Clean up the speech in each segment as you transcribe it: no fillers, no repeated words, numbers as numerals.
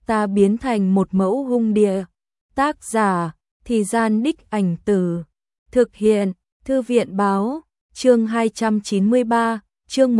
ta biến thành một mẫu hung địa. Tác giả, Thì Gian Đích Ảnh Từ. Thực hiện, Thư viện báo, chương 293, chương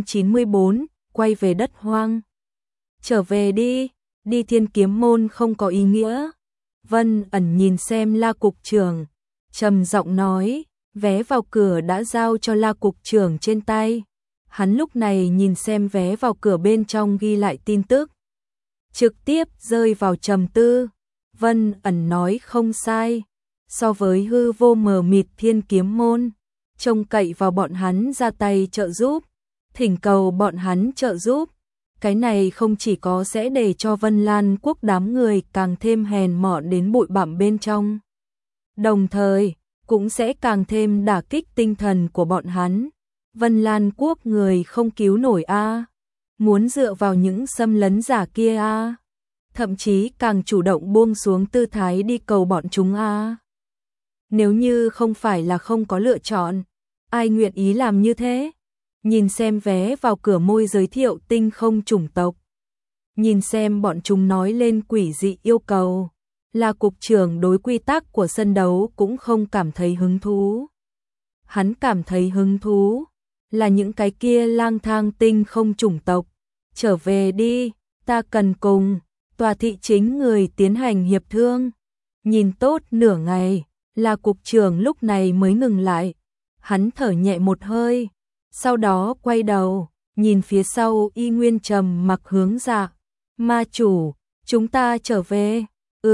194, quay về đất hoang. Trở về đi, đi Thiên Kiếm Môn không có ý nghĩa. Vân Ẩn nhìn xem La cục trưởng, trầm giọng nói, vé vào cửa đã giao cho La cục trưởng trên tay. Hắn lúc này nhìn xem vé vào cửa bên trong ghi lại tin tức, trực tiếp rơi vào trầm tư. Vân Ẩn nói không sai, so với hư vô mờ mịt Thiên Kiếm Môn, trông cậy vào bọn hắn ra tay trợ giúp, thỉnh cầu bọn hắn trợ giúp, cái này không chỉ có sẽ để cho Vân Lan Quốc đám người càng thêm hèn mọn đến bụi bặm bên trong, đồng thời cũng sẽ càng thêm đả kích tinh thần của bọn hắn. Vân Lan Quốc người không cứu nổi a, muốn dựa vào những xâm lấn giả kia a, thậm chí càng chủ động buông xuống tư thái đi cầu bọn chúng a. Nếu như không phải là không có lựa chọn, ai nguyện ý làm như thế? Nhìn xem vé vào cửa môi giới thiệu tinh không chủng tộc, nhìn xem bọn chúng nói lên quỷ dị yêu cầu, là cục trưởng đối quy tắc của sân đấu cũng không cảm thấy hứng thú. Hắn cảm thấy hứng thú là những cái kia lang thang tinh không chủng tộc. Trở về đi, ta cần cùng tòa thị chính người tiến hành hiệp thương. Nhìn tốt nửa ngày, là cục trưởng lúc này mới ngừng lại. Hắn thở nhẹ một hơi, sau đó quay đầu, nhìn phía sau Y Nguyên trầm mặc hướng Dạ. Ma chủ, chúng ta trở về.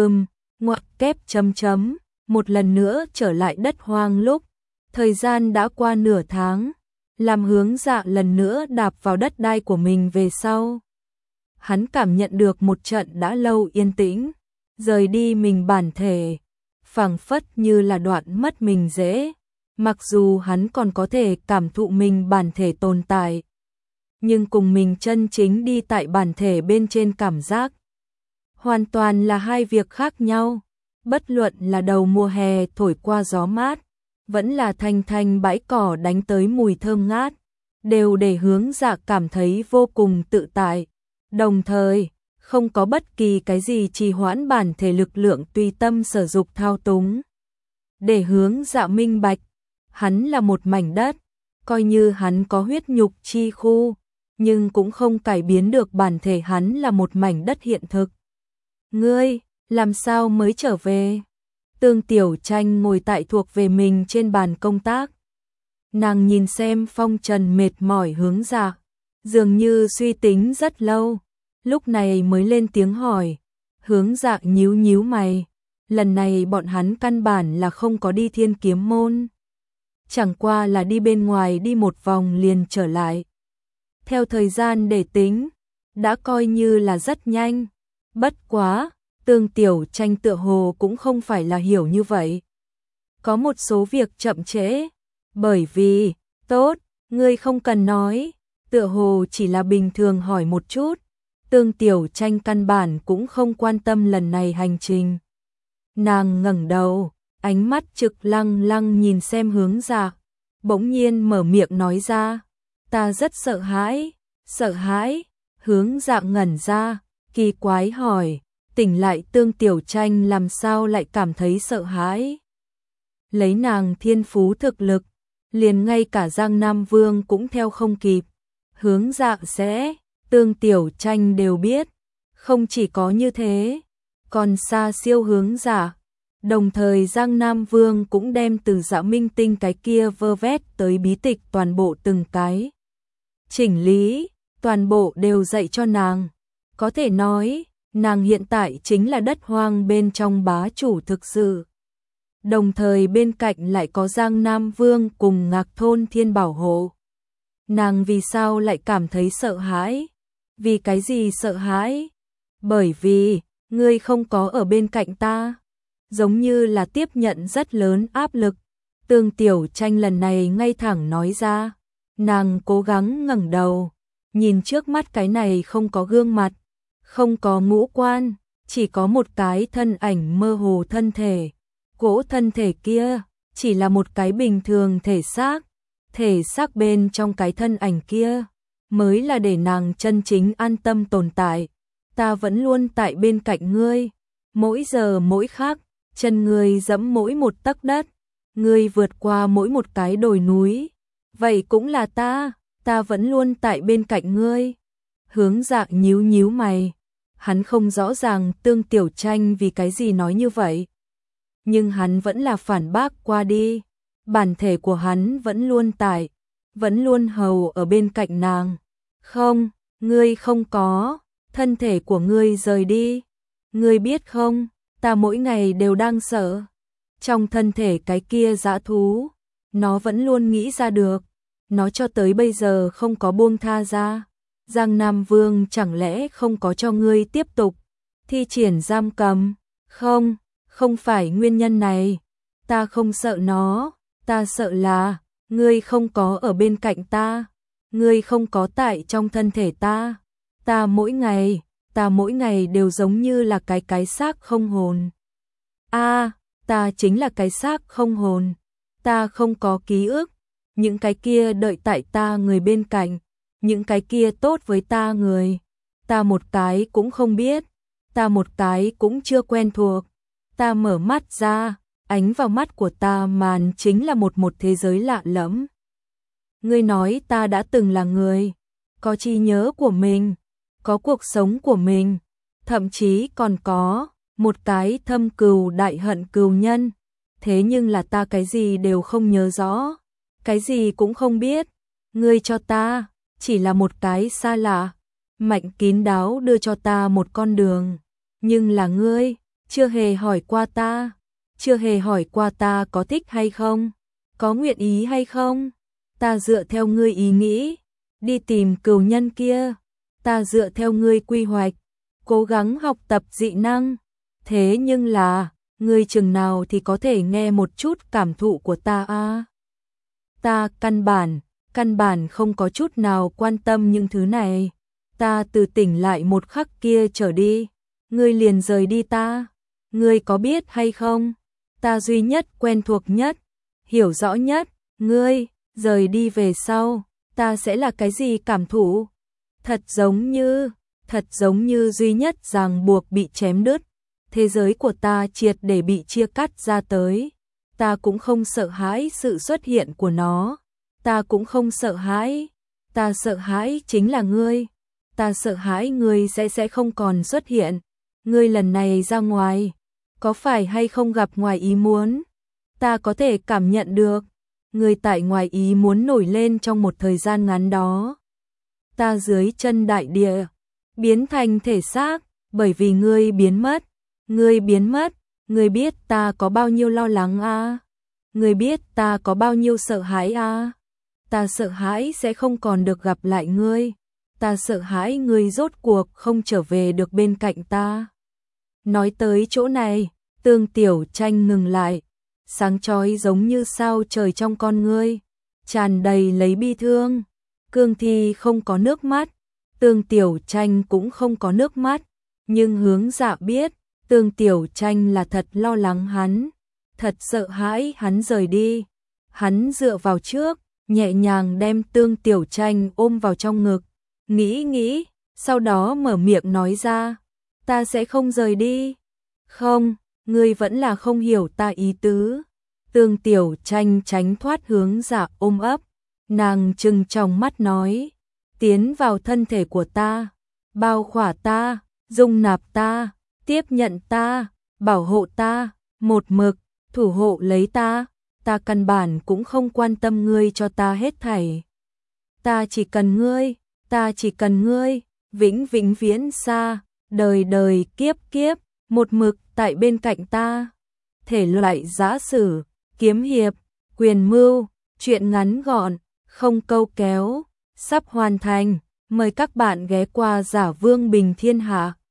Ngoặc kép chấm chấm, một lần nữa trở lại đất hoang lúc. Thời gian đã qua nửa tháng, làm Hướng Dạ lần nữa đạp vào đất đai của mình về sau. Hắn cảm nhận được một trận đã lâu yên tĩnh, rời đi mình bản thể, phảng phất như là đoạn mất mình dễ. Mặc dù hắn còn có thể cảm thụ mình bản thể tồn tại, nhưng cùng mình chân chính đi tại bản thể bên trên cảm giác hoàn toàn là hai việc khác nhau. Bất luận là đầu mùa hè thổi qua gió mát, vẫn là thanh thanh bãi cỏ đánh tới mùi thơm ngát, đều để Hướng Dạ cảm thấy vô cùng tự tại. Đồng thời, không có bất kỳ cái gì trì hoãn bản thể lực lượng tùy tâm sở dục thao túng. Để Hướng Dạ minh bạch, hắn là một mảnh đất, coi như hắn có huyết nhục chi khu, nhưng cũng không cải biến được bản thể hắn là một mảnh đất hiện thực. Ngươi, làm sao mới trở về? Tương Tiểu Tranh ngồi tại thuộc về mình trên bàn công tác. Nàng nhìn xem phong trần mệt mỏi Hướng Dạ, dường như suy tính rất lâu, lúc này mới lên tiếng hỏi. Hướng Dạ nhíu nhíu mày, lần này bọn hắn căn bản là không có đi Thiên Kiếm Môn, chẳng qua là đi bên ngoài đi một vòng liền trở lại. Theo thời gian để tính, đã coi như là rất nhanh. Bất quá, Tương Tiểu Tranh tựa hồ cũng không phải là hiểu như vậy. Có một số việc chậm trễ, bởi vì, tốt, ngươi không cần nói, tựa hồ chỉ là bình thường hỏi một chút. Tương Tiểu Tranh căn bản cũng không quan tâm lần này hành trình. Nàng ngẩng đầu, ánh mắt trực lăng lăng nhìn xem Hướng Dạ, bỗng nhiên mở miệng nói ra, ta rất sợ hãi. Sợ hãi? Hướng Dạ ngẩn ra, kỳ quái hỏi, tỉnh lại Tương Tiểu Tranh làm sao lại cảm thấy sợ hãi? Lấy nàng thiên phú thực lực, liền ngay cả Giang Nam Vương cũng theo không kịp. Hướng Dạ sẽ, Tương Tiểu Tranh đều biết, không chỉ có như thế, còn xa siêu Hướng Dạ. Đồng thời Giang Nam Vương cũng đem từ Dạ Minh Tinh cái kia vơ vét tới bí tịch toàn bộ từng cái chỉnh lý, toàn bộ đều dạy cho nàng. Có thể nói, nàng hiện tại chính là đất hoang bên trong bá chủ thực sự. Đồng thời bên cạnh lại có Giang Nam Vương cùng Ngạc Thôn Thiên bảo hộ. Nàng vì sao lại cảm thấy sợ hãi? Vì cái gì sợ hãi? Bởi vì, ngươi không có ở bên cạnh ta. Giống như là tiếp nhận rất lớn áp lực. Tương Tiểu Tranh lần này ngay thẳng nói ra. Nàng cố gắng ngẩng đầu, nhìn trước mắt cái này không có gương mặt, không có ngũ quan, chỉ có một cái thân ảnh mơ hồ thân thể. Cỗ thân thể kia chỉ là một cái bình thường thể xác bên trong cái thân ảnh kia mới là để nàng chân chính an tâm tồn tại. ta vẫn luôn tại bên cạnh ngươi, mỗi giờ mỗi khắc, chân ngươi dẫm mỗi một tấc đất, ngươi vượt qua mỗi một cái đồi núi, vậy cũng là ta vẫn luôn tại bên cạnh ngươi. Hướng Dạ nhíu nhíu mày, hắn không rõ ràng Tương Tiểu Tranh vì cái gì nói như vậy, nhưng hắn vẫn là phản bác qua đi, bản thể của hắn vẫn luôn tại, vẫn luôn hầu ở bên cạnh nàng. Không, ngươi không có, thân thể của ngươi rời đi. Ngươi biết không, ta mỗi ngày đều đang sợ. Trong thân thể cái kia dã thú, nó vẫn luôn nghĩ ra được. Nó cho tới bây giờ không có buông tha ra. Giang Nam Vương chẳng lẽ không có cho ngươi tiếp tục thi triển giam cầm? Không, không phải nguyên nhân này. Ta không sợ nó, ta sợ là ngươi không có ở bên cạnh ta. Ngươi không có tại trong thân thể ta. Ta mỗi ngày đều giống như là cái xác không hồn. Ta chính là cái xác không hồn. Ta không có ký ức. Những cái kia đợi tại ta người bên cạnh, những cái kia tốt với ta người, ta một cái cũng không biết, ta một cái cũng chưa quen thuộc. Ta mở mắt ra, ánh vào mắt của ta màn chính là một thế giới lạ lẫm. Ngươi nói ta đã từng là người, có trí nhớ của mình, có cuộc sống của mình, thậm chí còn có một cái thâm cừu đại hận cừu nhân. Thế nhưng là ta cái gì đều không nhớ rõ, cái gì cũng không biết. Ngươi cho ta chỉ là một cái xa lạ. Mạnh kín đáo đưa cho ta một con đường, nhưng là ngươi chưa hề hỏi qua ta, chưa hề hỏi qua ta có thích hay không, có nguyện ý hay không. Ta dựa theo ngươi ý nghĩ đi tìm cừu nhân kia, ta dựa theo ngươi quy hoạch cố gắng học tập dị năng. Thế nhưng là ngươi chừng nào thì có thể nghe một chút cảm thụ của ta a? Ta căn bản không có chút nào quan tâm những thứ này. Ta từ tỉnh lại một khắc kia trở đi, ngươi liền rời đi ta. Ngươi có biết hay không? Ta duy nhất quen thuộc nhất, hiểu rõ nhất, ngươi rời đi về sau, ta sẽ là cái gì cảm thụ? Thật giống như duy nhất ràng buộc bị chém đứt, thế giới của ta triệt để bị chia cắt ra tới. Ta cũng không sợ hãi sự xuất hiện của nó, ta cũng không sợ hãi, ta sợ hãi chính là ngươi. Ta sợ hãi ngươi sẽ không còn xuất hiện. Ngươi lần này ra ngoài, có phải hay không gặp ngoài ý muốn? Ta có thể cảm nhận được, ngươi tại ngoài ý muốn nổi lên trong một thời gian ngắn đó. Ta dưới chân đại địa, biến thành thể xác, bởi vì ngươi biến mất. Ngươi biến mất, ngươi biết ta có bao nhiêu lo lắng a? Ngươi biết ta có bao nhiêu sợ hãi a? Ta sợ hãi sẽ không còn được gặp lại ngươi. Ta sợ hãi ngươi rốt cuộc không trở về được bên cạnh ta. Nói tới chỗ này, Tương Tiểu Tranh ngừng lại, sáng chói giống như sao trời trong con ngươi, tràn đầy lấy bi thương. Cương Thi không có nước mắt, Tương Tiểu Tranh cũng không có nước mắt, nhưng Hướng Dạ biết, Tương Tiểu Tranh là thật lo lắng hắn, thật sợ hãi hắn rời đi. Hắn dựa vào trước, nhẹ nhàng đem Tương Tiểu Tranh ôm vào trong ngực, nghĩ, sau đó mở miệng nói ra, ta sẽ không rời đi. Không, ngươi vẫn là không hiểu ta ý tứ. Tương Tiểu Tranh tránh thoát Hướng Dạ ôm ấp, nàng trừng trong mắt nói, tiến vào thân thể của ta, bao khỏa ta, dung nạp ta, tiếp nhận ta, bảo hộ ta, một mực, thủ hộ lấy ta. Ta căn bản cũng không quan tâm ngươi cho ta hết thảy. Ta chỉ cần ngươi, vĩnh vĩnh viễn xa, đời đời kiếp kiếp, một mực tại bên cạnh ta. Thể loại giã sử, kiếm hiệp, quyền mưu, truyện ngắn gọn, không câu kéo, sắp hoàn thành. Mời các bạn ghé qua Giả Vương Bình Thiên Hạ.